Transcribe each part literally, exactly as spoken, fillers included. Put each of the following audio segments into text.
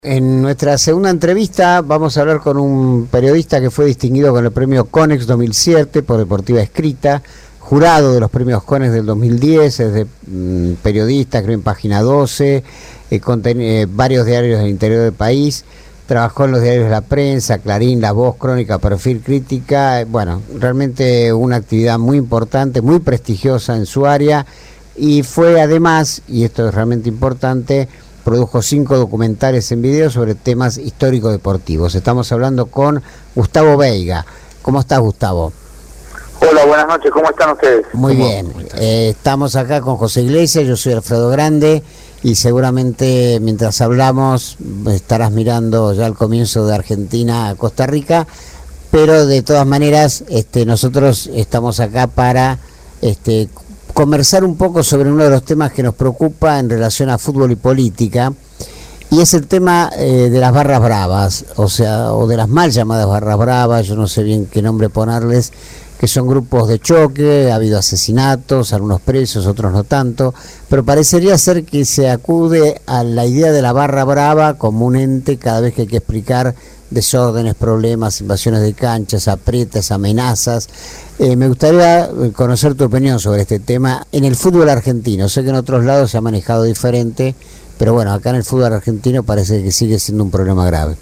En nuestra segunda entrevista vamos a hablar con un periodista que fue distinguido con el premio Conex dos mil siete por Deportiva Escrita, jurado de los premios Conex del dos mil diez, es de mmm, periodista, creo en Página doce, eh, con eh, varios diarios del interior del país, trabajó en los diarios La Prensa, Clarín, La Voz, Crónica, Perfil, Crítica, bueno, realmente una actividad muy importante, muy prestigiosa en su área, y fue además, y esto es realmente importante, produjo cinco documentales en video sobre temas históricos deportivos. Estamos hablando con Gustavo Veiga. ¿Cómo estás, Gustavo? Hola, buenas noches. ¿Cómo están ustedes? Muy bien. Eh, estamos acá con José Iglesias, yo soy Alfredo Grande, y seguramente mientras hablamos estarás mirando ya el comienzo de Argentina a Costa Rica, pero de todas maneras este, nosotros estamos acá para... este conversar un poco sobre uno de los temas que nos preocupa en relación a fútbol y política, y es el tema eh, de las barras bravas, o sea, o de las mal llamadas barras bravas, yo no sé bien qué nombre ponerles, que son grupos de choque, ha habido asesinatos, algunos presos, otros no tanto, pero parecería ser que se acude a la idea de la barra brava como un ente cada vez que hay que explicar desórdenes, problemas, invasiones de canchas, aprietas, amenazas. Eh, me gustaría conocer tu opinión sobre este tema en el fútbol argentino. Sé que en otros lados se ha manejado diferente, pero bueno, acá en el fútbol argentino parece que sigue siendo un problema grave.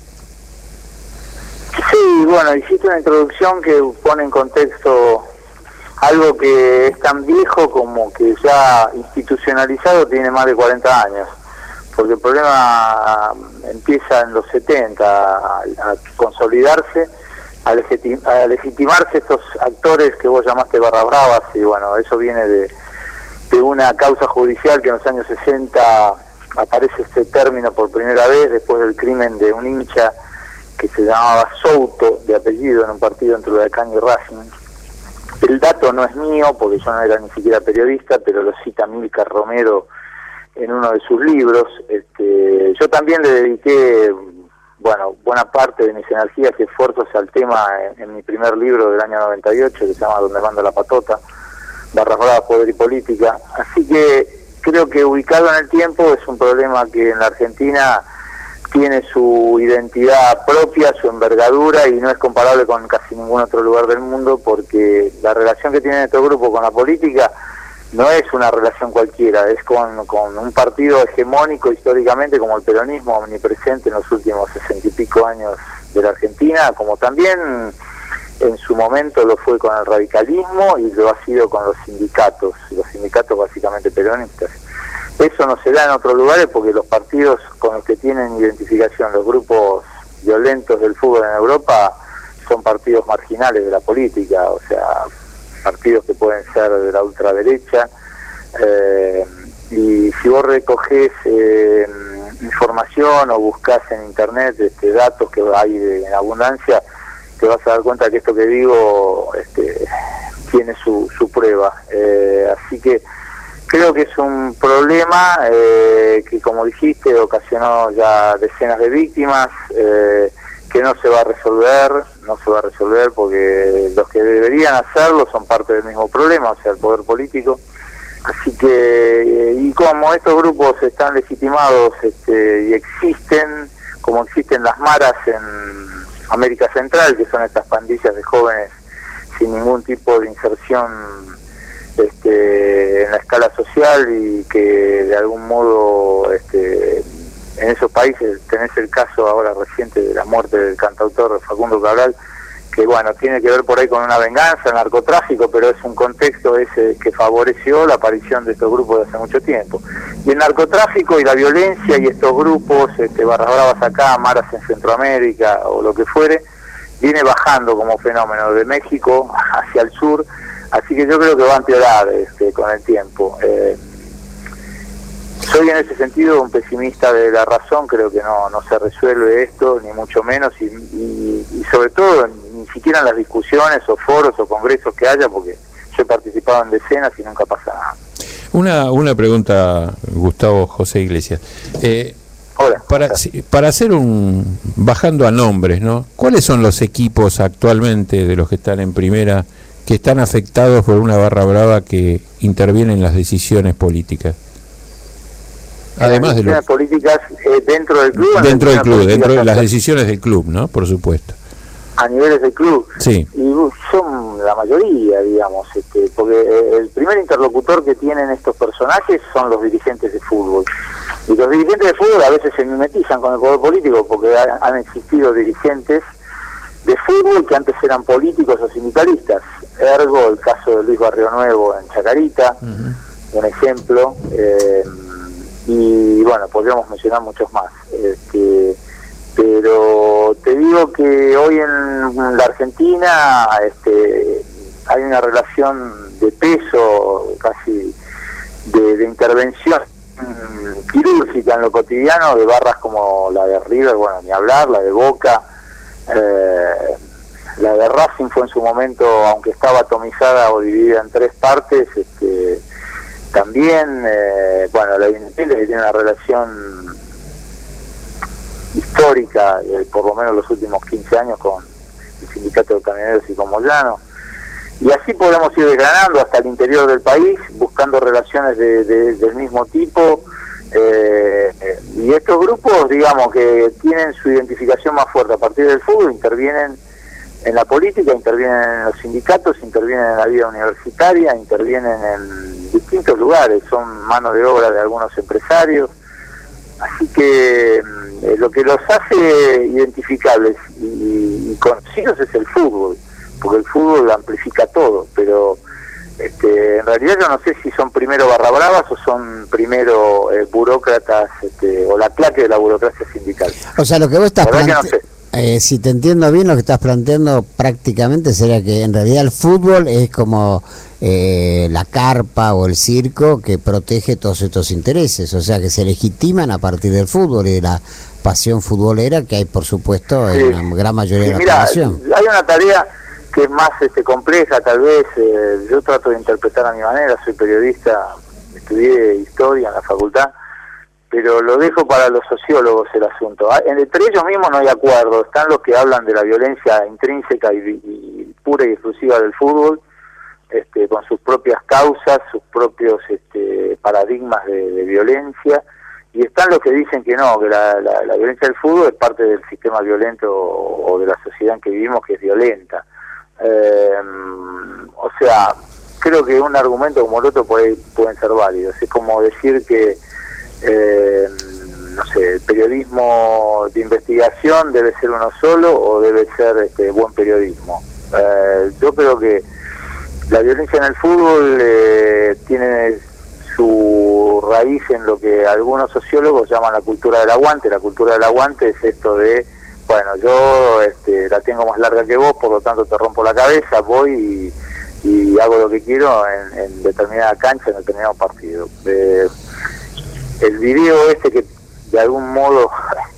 Sí, bueno, hiciste una introducción que pone en contexto algo que es tan viejo como que ya institucionalizado tiene más de cuarenta años. Porque el problema empieza en los setenta a, a consolidarse, a, legitim, a legitimarse estos actores que vos llamaste barra bravas, y bueno, eso viene de, de una causa judicial que en los años sesenta aparece este término por primera vez después del crimen de un hincha que se llamaba Souto, de apellido, en un partido entre Huracán y Racing. El dato no es mío, porque yo no era ni siquiera periodista, pero lo cita Milcar Romero en uno de sus libros. Este, yo también le dediqué, bueno, buena parte de mis energías y esfuerzos al tema en, en mi primer libro del año noventa y ocho, que se llama Donde manda la patota, barras bravas, poder y política. Así que creo que ubicado en el tiempo es un problema que en la Argentina tiene su identidad propia, su envergadura, y no es comparable con casi ningún otro lugar del mundo, porque la relación que tiene estos grupos con la política no es una relación cualquiera, es con, con un partido hegemónico históricamente como el peronismo, omnipresente en los últimos sesenta y pico años de la Argentina, como también en su momento lo fue con el radicalismo y lo ha sido con los sindicatos, los sindicatos básicamente peronistas. Eso no se da en otros lugares porque los partidos con los que tienen identificación los grupos violentos del fútbol en Europa son partidos marginales de la política, o sea, partidos que pueden ser de la ultraderecha, eh, y si vos recogés eh, información o buscás en internet este, datos que hay de, en abundancia, te vas a dar cuenta que esto que digo este, tiene su, su prueba. Eh, así que creo que es un problema eh, que, como dijiste, ocasionó ya decenas de víctimas, eh, que no se va a resolver, no se va a resolver porque los que deberían hacerlo son parte del mismo problema, o sea, el poder político. Así que, y como estos grupos están legitimados este, y existen, como existen las maras en América Central, que son estas pandillas de jóvenes sin ningún tipo de inserción este, en la escala social, y que de algún modo este, en esos países tenés el caso ahora reciente de la muerte del cantautor Facundo Cabral, que bueno, tiene que ver por ahí con una venganza, narcotráfico, pero es un contexto ese que favoreció la aparición de estos grupos de hace mucho tiempo. Y el narcotráfico y la violencia y estos grupos, este, barras bravas acá, maras en Centroamérica o lo que fuere, viene bajando como fenómeno de México hacia el sur, así que yo creo que va a empeorar este, con el tiempo. Eh, Soy en ese sentido un pesimista de la razón, creo que no no se resuelve esto, ni mucho menos, y, y, y sobre todo ni siquiera en las discusiones o foros o congresos que haya, porque yo he participado en decenas y nunca pasa nada. Una una pregunta, Gustavo José Iglesias. Eh, Hola. Para, para hacer un, bajando a nombres, ¿no? ¿Cuáles son los equipos actualmente de los que están en primera que están afectados por una barra brava que interviene en las decisiones políticas? Además de las políticas eh, dentro del club. Dentro del club, dentro de las decisiones del club, ¿no? Por supuesto. A niveles del club. Sí. Y son la mayoría, digamos, este, porque el primer interlocutor que tienen estos personajes son los dirigentes de fútbol. Y los dirigentes de fútbol a veces se mimetizan con el poder político porque han, han existido dirigentes de fútbol que antes eran políticos o sindicalistas. Ergo, el caso de Luis Barrio Nuevo en Chacarita, uh-huh. un ejemplo. Eh, y bueno, podríamos mencionar muchos más. Este, pero te digo que hoy en la Argentina este, hay una relación de peso, casi de, de intervención quirúrgica en lo cotidiano, de barras como la de River, bueno, ni hablar, la de Boca, eh, la de Racing fue en su momento, aunque estaba atomizada o dividida en tres partes, este, también, eh, bueno, la Independiente que tiene una relación histórica, eh, por lo menos los últimos quince años con el sindicato de camioneros y con Moyano, y así podemos ir desgranando hasta el interior del país, buscando relaciones de, de, del mismo tipo, eh, y estos grupos, digamos, que tienen su identificación más fuerte a partir del fútbol, intervienen en la política, intervienen en los sindicatos, intervienen en la vida universitaria, intervienen en distintos lugares, son mano de obra de algunos empresarios, así que eh, lo que los hace identificables y, y conocidos es el fútbol, porque el fútbol amplifica todo, pero este, en realidad yo no sé si son primero barra bravas o son primero eh, burócratas, este, o la claque de la burocracia sindical. O sea, lo que vos estás planteando, no sé. eh, si te entiendo bien, lo que estás planteando prácticamente sería que en realidad el fútbol es como eh, la carpa o el circo que protege todos estos intereses, o sea, que se legitiman a partir del fútbol y de la pasión futbolera que hay, por supuesto, sí. en la gran mayoría sí, de la mira, población. Hay una tarea que es más este, compleja, tal vez, eh, yo trato de interpretar a mi manera, soy periodista, estudié historia en la facultad, pero lo dejo para los sociólogos el asunto. Entre ellos mismos no hay acuerdo, están los que hablan de la violencia intrínseca y, y pura y exclusiva del fútbol, este, con sus propias causas, sus propios este, paradigmas de, de violencia, y están los que dicen que no, que la, la, la violencia del fútbol es parte del sistema violento o, o de la sociedad en que vivimos que es violenta. Eh, o sea, creo que un argumento como el otro puede, pueden ser válidos. Es como decir que eh, no sé, el periodismo de investigación debe ser uno solo o debe ser este, buen periodismo. Eh, yo creo que la violencia en el fútbol eh, tiene su raíz en lo que algunos sociólogos llaman la cultura del aguante. La cultura del aguante es esto de, bueno, yo este, la tengo más larga que vos, por lo tanto te rompo la cabeza, voy y, y hago lo que quiero en, en determinada cancha, en determinado partido. Eh, el video este que de algún modo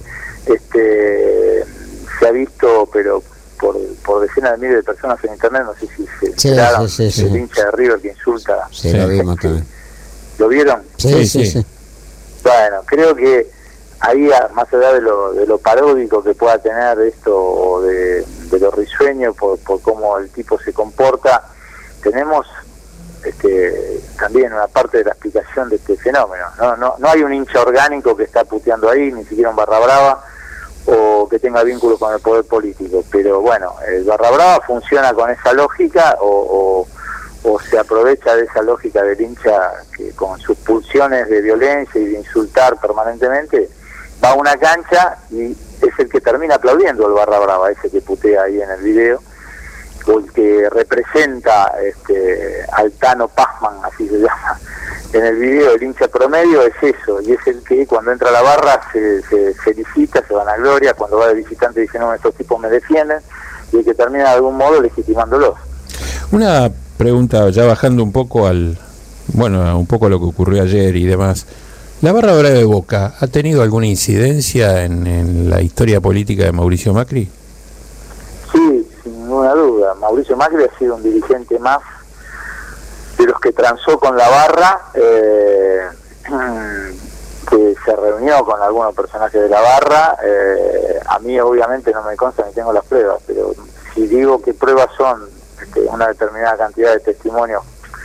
este se ha visto, pero por, por decenas de miles de personas en internet, no sé si se sí, enteraron, sí, sí, el sí. hincha de River que insulta. Sí, lo vimos también. ¿Lo vieron? Sí, sí, sí. Bueno, creo que ahí, más allá de lo, de lo paródico que pueda tener esto, o de, de lo risueño por, por cómo el tipo se comporta, tenemos este, también una parte de la explicación de este fenómeno. No, no, no hay un hincha orgánico que está puteando ahí, ni siquiera un barra brava, o que tenga vínculos con el poder político. Pero bueno, el barra brava funciona con esa lógica, o... o o se aprovecha de esa lógica del hincha que con sus pulsiones de violencia y de insultar permanentemente va a una cancha y es el que termina aplaudiendo el barra brava, ese que putea ahí en el video, o el que representa este, al Tano Pazman, así se llama en el video, el hincha promedio es eso, y es el que cuando entra a la barra se, se felicita, se vanagloria, cuando va de visitante dice no, estos tipos me defienden, y el que termina de algún modo legitimándolos. Una pregunta, ya bajando un poco al, bueno, un poco a lo que ocurrió ayer y demás. ¿La barra brava de Boca ha tenido alguna incidencia en, en la historia política de Mauricio Macri? Sí, sin ninguna duda. Mauricio Macri ha sido un dirigente más de los que transó con la barra, eh, que se reunió con algunos personajes de la barra. Eh, a mí obviamente no me consta ni tengo las pruebas, pero si digo que pruebas son una determinada cantidad de testimonios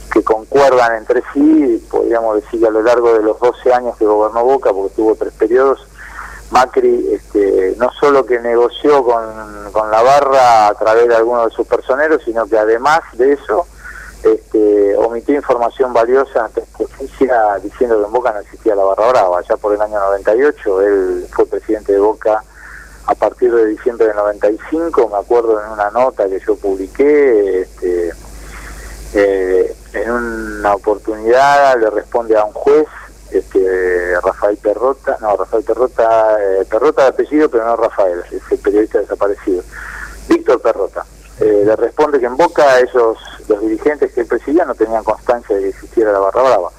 que concuerdan entre sí. Podríamos decir que a lo largo de los doce años que gobernó Boca, porque tuvo tres periodos, Macri este, no solo que negoció con, con la barra a través de algunos de sus personeros, sino que además de eso este, omitió información valiosa ante justicia diciendo que en Boca no existía la barra brava. Ya por el año noventa y ocho él fue presidente de Boca a partir de diciembre del noventa y cinco, me acuerdo en una nota que yo publiqué, este, eh, en una oportunidad le responde a un juez, este, Rafael Perrota, no, Rafael Perrota, eh, Perrota de apellido, pero no Rafael, es el periodista desaparecido, Víctor Perrota, eh, le responde que en Boca esos, los dirigentes que él presidía no tenían constancia de que existiera la barra brava.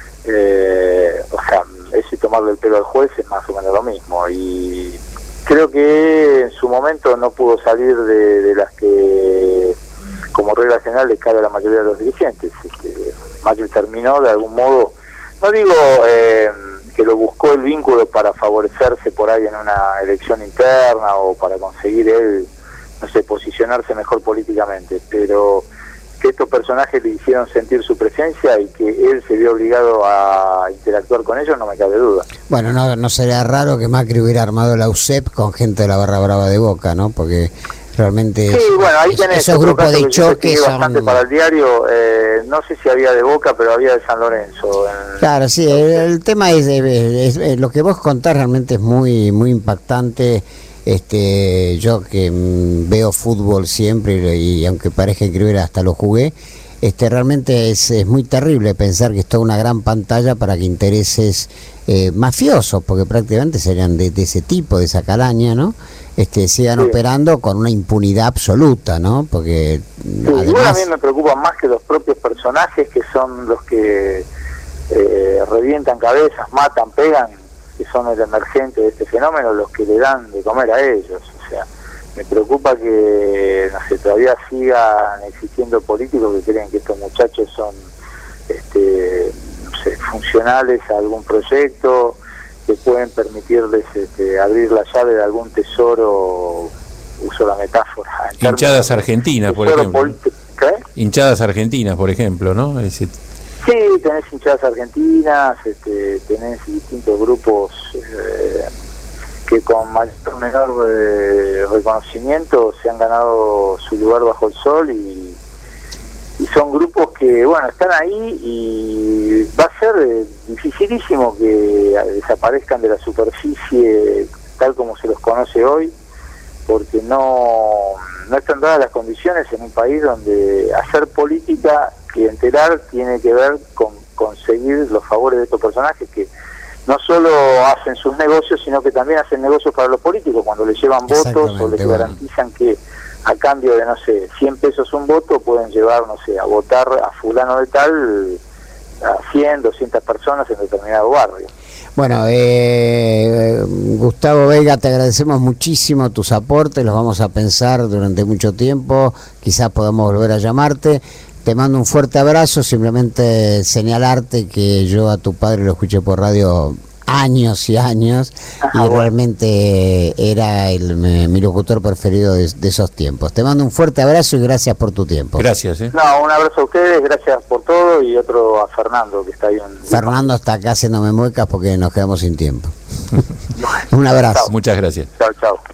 Eh, o sea, eso y tomarle el pelo al juez es más o menos lo mismo, y creo que en su momento no pudo salir de, de las que como regla general le cae a la mayoría de los dirigentes. Este, Macri terminó de algún modo, no digo eh, que lo buscó el vínculo para favorecerse por ahí en una elección interna o para conseguir él, no sé, posicionarse mejor políticamente, pero que estos personajes le hicieron sentir su presencia y que él se vio obligado a interactuar con ellos, no me cabe duda. Bueno, no, no sería raro que Macri hubiera armado la U C E P con gente de la barra brava de Boca, ¿no? Porque realmente sí, es, bueno, ahí tenés esos grupos de choque son bastante para el diario. Eh, no sé si había de Boca, pero había de San Lorenzo. En... Claro, sí, el, el tema es, es, es lo que vos contás realmente es muy muy impactante. Este, yo que mm, veo fútbol siempre y, y aunque parezca increíble hasta lo jugué, este, realmente es, es muy terrible pensar que es toda una gran pantalla para que intereses eh, mafiosos, porque prácticamente serían de, de ese tipo, de esa calaña, ¿no? Este, sigan sí. operando con una impunidad absoluta, ¿no? Porque sí, además... igual a mí me preocupan más que los propios personajes, que son los que eh, revientan cabezas, matan, pegan, que son el emergente de este fenómeno, los que le dan de comer a ellos. O sea, me preocupa que, no sé, todavía sigan existiendo políticos que creen que estos muchachos son este, no sé, funcionales a algún proyecto, que pueden permitirles este, abrir la llave de algún tesoro, uso la metáfora. Hinchadas argentinas, por ejemplo. ¿Qué? Hinchadas argentinas, por ejemplo, ¿no? Es decir, sí, tenés hinchadas argentinas, este, tenés distintos grupos eh, que con mayor o menor eh, reconocimiento se han ganado su lugar bajo el sol, y, y son grupos que, bueno, están ahí, y va a ser eh, dificilísimo que desaparezcan de la superficie tal como se los conoce hoy, porque no, no están dadas las condiciones en un país donde hacer política clientelar tiene que ver con conseguir los favores de estos personajes que no solo hacen sus negocios, sino que también hacen negocios para los políticos cuando les llevan votos o les bueno. garantizan que a cambio de, no sé, cien pesos un voto pueden llevar, no sé, a votar a fulano de tal a cien, doscientas personas en determinado barrio. Bueno, eh, Gustavo Veiga, te agradecemos muchísimo tus aportes, los vamos a pensar durante mucho tiempo, quizás podamos volver a llamarte. Te mando un fuerte abrazo, simplemente señalarte que yo a tu padre lo escuché por radio años y años, Ajá, y bueno. realmente era el, mi, mi locutor preferido de, de esos tiempos. Te mando un fuerte abrazo y gracias por tu tiempo. Gracias. ¿eh? No, un abrazo a ustedes, gracias por todo, y otro a Fernando, que está ahí. En... Fernando está acá haciéndome muecas porque nos quedamos sin tiempo. Un abrazo. Chao. Muchas gracias. Chao, chao.